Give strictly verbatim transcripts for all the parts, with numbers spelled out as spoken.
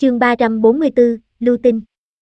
Chương ba trăm bốn mươi tư, Lưu Tinh.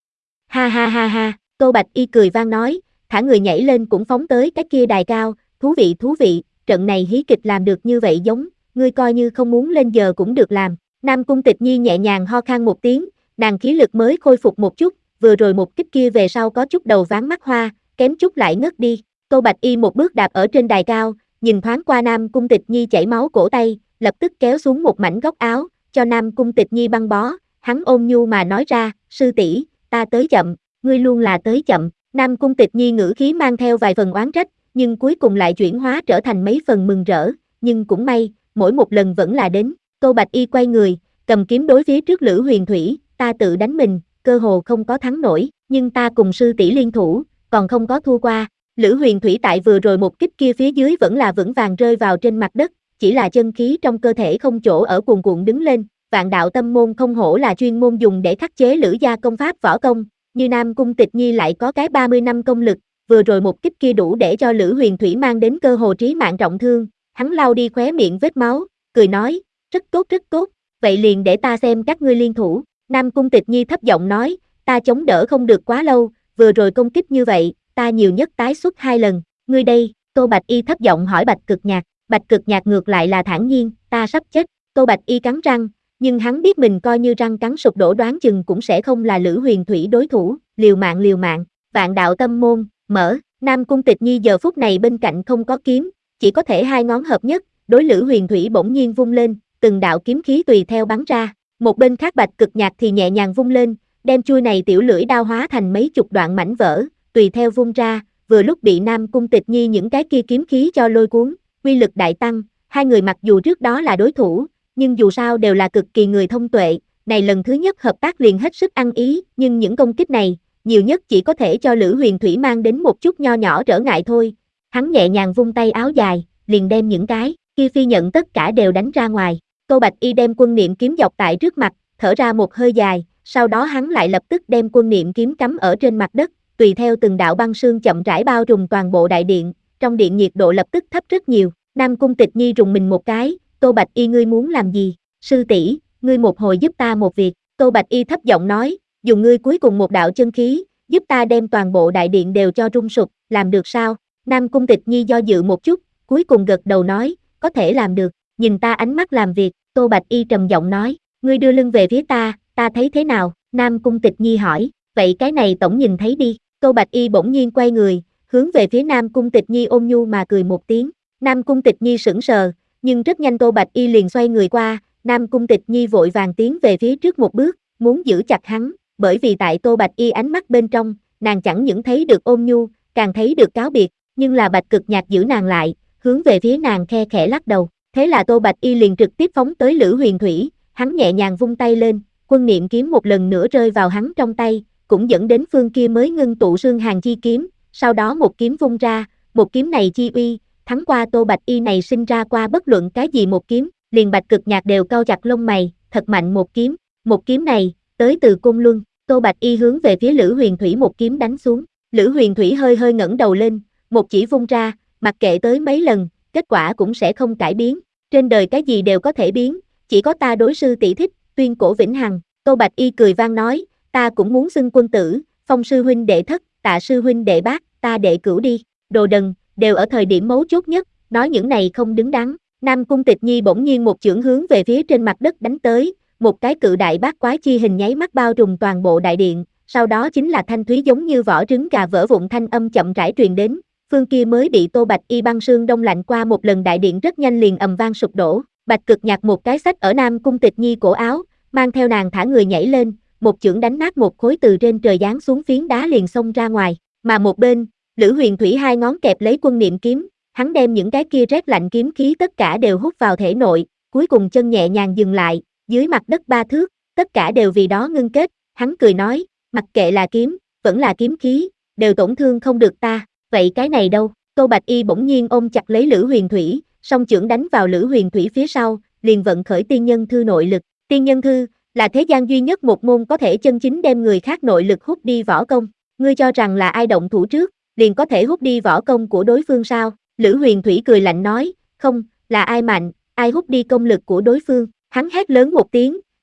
Ha ha ha ha, Tô Bạch Y cười vang nói, thả người nhảy lên cũng phóng tới cái kia đài cao, thú vị thú vị, trận này hí kịch làm được như vậy giống, ngươi coi như không muốn lên giờ cũng được làm. Nam Cung Tịch Nhi nhẹ nhàng ho khan một tiếng, nàng khí lực mới khôi phục một chút, vừa rồi một kích kia về sau có chút đầu váng mắt hoa, kém chút lại ngất đi. Tô Bạch Y một bước đạp ở trên đài cao, nhìn thoáng qua Nam Cung Tịch Nhi chảy máu cổ tay, lập tức kéo xuống một mảnh góc áo, cho Nam Cung Tịch Nhi băng bó, hắn ôn nhu mà nói ra, sư tỷ, ta tới chậm, ngươi luôn là tới chậm. Nam Cung Tịch Nhi ngữ khí mang theo vài phần oán trách, nhưng cuối cùng lại chuyển hóa trở thành mấy phần mừng rỡ, nhưng cũng may, mỗi một lần vẫn là đến. Tô Bạch Y quay người, cầm kiếm đối phía trước Lữ Huyền Thủy, ta tự đánh mình, cơ hồ không có thắng nổi, nhưng ta cùng sư tỷ liên thủ, còn không có thua qua. Lữ Huyền Thủy tại vừa rồi một kích kia phía dưới vẫn là vững vàng rơi vào trên mặt đất, chỉ là chân khí trong cơ thể không chỗ ở cuồn cuộn đứng lên. Vạn đạo tâm môn không hổ là chuyên môn dùng để khắc chế Lữ gia công pháp võ công, như Nam Cung Tịch Nhi lại có cái ba mươi năm công lực, vừa rồi một kích kia đủ để cho Lữ Huyền Thủy mang đến cơ hồ trí mạng trọng thương. Hắn lau đi khóe miệng vết máu, cười nói, rất tốt rất tốt, vậy liền để ta xem các ngươi liên thủ. Nam Cung Tịch Nhi thấp giọng nói, ta chống đỡ không được quá lâu, vừa rồi công kích như vậy, ta nhiều nhất tái xuất hai lần, ngươi đây. Tô Bạch Y thấp giọng hỏi Bạch Cực Nhạc, Bạch Cực Nhạc ngược lại là thản nhiên, ta sắp chết. Tô Bạch Y cắn răng, nhưng hắn biết mình coi như răng cắn sụp đổ đoán chừng cũng sẽ không là Lữ Huyền Thủy đối thủ, liều mạng liều mạng. Vạn đạo tâm môn, mở. Nam Cung Tịch Nhi giờ phút này bên cạnh không có kiếm, chỉ có thể hai ngón hợp nhất, đối Lữ Huyền Thủy bỗng nhiên vung lên, từng đạo kiếm khí tùy theo bắn ra. Một bên khác Bạch Cực Nhạc thì nhẹ nhàng vung lên, đem chuôi này tiểu lưỡi đao hóa thành mấy chục đoạn mảnh vỡ, tùy theo vung ra, vừa lúc bị Nam Cung Tịch Nhi những cái kia kiếm khí cho lôi cuốn, uy lực đại tăng. Hai người mặc dù trước đó là đối thủ, nhưng dù sao đều là cực kỳ người thông tuệ, này lần thứ nhất hợp tác liền hết sức ăn ý, nhưng những công kích này, nhiều nhất chỉ có thể cho Lữ Huyền Thủy mang đến một chút nho nhỏ trở ngại thôi. Hắn nhẹ nhàng vung tay áo dài, liền đem những cái kia phi nhận tất cả đều đánh ra ngoài. Tô Bạch Y đem quân niệm kiếm dọc tại trước mặt, thở ra một hơi dài, sau đó hắn lại lập tức đem quân niệm kiếm cắm ở trên mặt đất, tùy theo từng đạo băng sương chậm rãi bao trùm toàn bộ đại điện, trong điện nhiệt độ lập tức thấp rất nhiều. Nam Cung Tịch Nhi rùng mình một cái, Tô Bạch Y ngươi muốn làm gì? Sư tỷ, ngươi một hồi giúp ta một việc. Tô Bạch Y thấp giọng nói, dùng ngươi cuối cùng một đạo chân khí, giúp ta đem toàn bộ đại điện đều cho rung sụp, làm được sao? Nam Cung Tịch Nhi do dự một chút, cuối cùng gật đầu nói, có thể làm được. Nhìn ta ánh mắt làm việc, Tô Bạch Y trầm giọng nói, ngươi đưa lưng về phía ta, ta thấy thế nào? Nam Cung Tịch Nhi hỏi, vậy cái này tổng nhìn thấy đi. Tô Bạch Y bỗng nhiên quay người, hướng về phía Nam Cung Tịch Nhi ôn nhu mà cười một tiếng. Nam Cung Tịch Nhi sững sờ, nhưng rất nhanh Tô Bạch Y liền xoay người qua, Nam Cung Tịch Nhi vội vàng tiến về phía trước một bước, muốn giữ chặt hắn, bởi vì tại Tô Bạch Y ánh mắt bên trong, nàng chẳng những thấy được ôn nhu, càng thấy được cáo biệt, nhưng là Bạch Cực Nhạc giữ nàng lại, hướng về phía nàng khe khẽ lắc đầu. Thế là Tô Bạch Y liền trực tiếp phóng tới Lữ Huyền Thủy, hắn nhẹ nhàng vung tay lên, quân niệm kiếm một lần nữa rơi vào hắn trong tay, cũng dẫn đến phương kia mới ngưng tụ xương hàng chi kiếm, sau đó một kiếm vung ra, một kiếm này chi uy, thắng qua Tô Bạch Y này sinh ra qua bất luận cái gì một kiếm, liền Bạch Cực Nhạc đều cau chặt lông mày, thật mạnh một kiếm, một kiếm này, tới từ Côn Luân. Tô Bạch Y hướng về phía Lữ Huyền Thủy một kiếm đánh xuống, Lữ Huyền Thủy hơi hơi ngẩng đầu lên, một chỉ vung ra, mặc kệ tới mấy lần, kết quả cũng sẽ không cải biến, trên đời cái gì đều có thể biến, chỉ có ta đối sư tỷ thích, tuyên cổ vĩnh hằng. Tô Bạch Y cười vang nói, ta cũng muốn xưng quân tử, Phong sư huynh đệ thất, Tạ sư huynh đệ bát, ta đệ cửu đi, đồ đần, đều ở thời điểm mấu chốt nhất, nói những này không đứng đắn. Nam Cung Tịch Nhi bỗng nhiên một chưởng hướng về phía trên mặt đất đánh tới, một cái cự đại bát quái chi hình nháy mắt bao trùm toàn bộ đại điện, sau đó chính là thanh thúy giống như vỏ trứng gà vỡ vụn thanh âm chậm rãi truyền đến, phương kia mới bị Tô Bạch Y băng sương đông lạnh qua một lần đại điện rất nhanh liền ầm vang sụp đổ. Bạch Cực Nhạc một cái xách ở Nam Cung Tịch Nhi cổ áo, mang theo nàng thả người nhảy lên, một chưởng đánh nát một khối từ trên trời giáng xuống phiến đá liền xông ra ngoài, mà một bên, Lữ Huyền Thủy hai ngón kẹp lấy quân niệm kiếm, hắn đem những cái kia rét lạnh kiếm khí tất cả đều hút vào thể nội, cuối cùng chân nhẹ nhàng dừng lại, dưới mặt đất ba thước, tất cả đều vì đó ngưng kết, hắn cười nói, mặc kệ là kiếm, vẫn là kiếm khí, đều tổn thương không được ta, vậy cái này đâu? Tô Bạch Y bỗng nhiên ôm chặt lấy Lữ Huyền Thủy, song chưởng đánh vào Lữ Huyền Thủy phía sau, liền vận khởi tiên nhân thư nội lực. Tiên nhân thư là thế gian duy nhất một môn có thể chân chính đem người khác nội lực hút đi võ công. Ngươi cho rằng là ai động thủ trước, liền có thể hút đi võ công của đối phương sao? Lữ Huyền Thủy cười lạnh nói, không, là ai mạnh, ai hút đi công lực của đối phương. Hắn hét lớn một tiếng,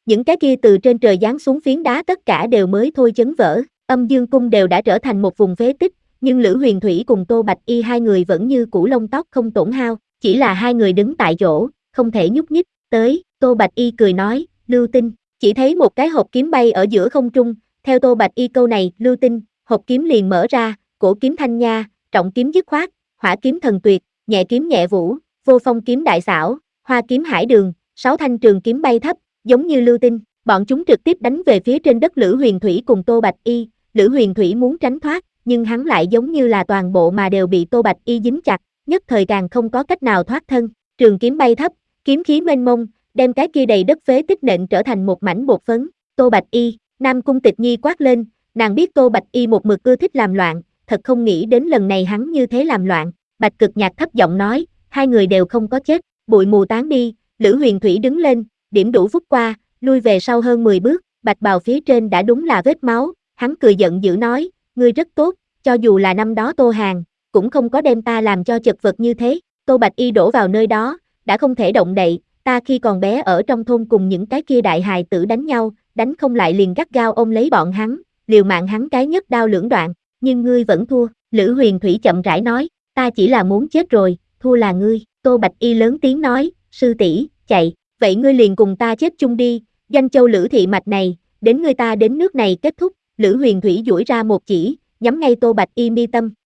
Những cái kia từ trên trời giáng xuống phiến đá tất cả đều mới thôi chấn vỡ, Âm Dương Cung đều đã trở thành một vùng phế tích, nhưng Lữ Huyền Thủy cùng Tô Bạch Y hai người vẫn như cũ lông tóc không tổn hao, chỉ là hai người đứng tại chỗ, không thể nhúc nhích. Tới, Tô Bạch Y cười nói, Lưu Tinh, chỉ thấy một cái hộp kiếm bay ở giữa không trung, theo Tô Bạch Y câu này, Lưu Tinh, hộp kiếm liền mở ra, cổ kiếm thanh nha, trọng kiếm dứt khoát, hỏa kiếm thần tuyệt, nhẹ kiếm nhẹ vũ, vô phong kiếm đại xảo, hoa kiếm hải đường, sáu thanh trường kiếm bay thấp, giống như lưu tinh, bọn chúng trực tiếp đánh về phía trên đất Lữ Huyền Thủy cùng Tô Bạch Y. Lữ Huyền Thủy muốn tránh thoát, nhưng hắn lại giống như là toàn bộ mà đều bị Tô Bạch Y dính chặt, nhất thời càng không có cách nào thoát thân. Trường kiếm bay thấp, kiếm khí mênh mông, đem cái kia đầy đất phế tích nện trở thành một mảnh bột phấn. Tô Bạch Y, Nam Cung Tịch Nhi quát lên, nàng biết Tô Bạch Y một mực ưa thích làm loạn, thật không nghĩ đến lần này hắn như thế làm loạn. Bạch Cực Nhạc thấp giọng nói, hai người đều không có chết, bụi mù tán đi. Lữ Huyền Thủy đứng lên, điểm đủ phút qua, lui về sau hơn mười bước, bạch bào phía trên đã đúng là vết máu, hắn cười giận dữ nói, ngươi rất tốt, cho dù là năm đó Tô Hàn, cũng không có đem ta làm cho chật vật như thế. Tô Bạch Y đổ vào nơi đó, đã không thể động đậy, ta khi còn bé ở trong thôn cùng những cái kia đại hài tử đánh nhau, đánh không lại liền gắt gao ôm lấy bọn hắn, liều mạng hắn cái nhất đao lưỡng đoạn, nhưng ngươi vẫn thua. Lữ Huyền Thủy chậm rãi nói, ta chỉ là muốn chết rồi, thua là ngươi. Tô Bạch Y lớn tiếng nói, sư tỷ, chạy, vậy ngươi liền cùng ta chết chung đi, Doanh Châu Lữ thị mạch này, đến ngươi ta đến nước này kết thúc. Lữ Huyền Thủy duỗi ra một chỉ, nhắm ngay Tô Bạch Y mi tâm,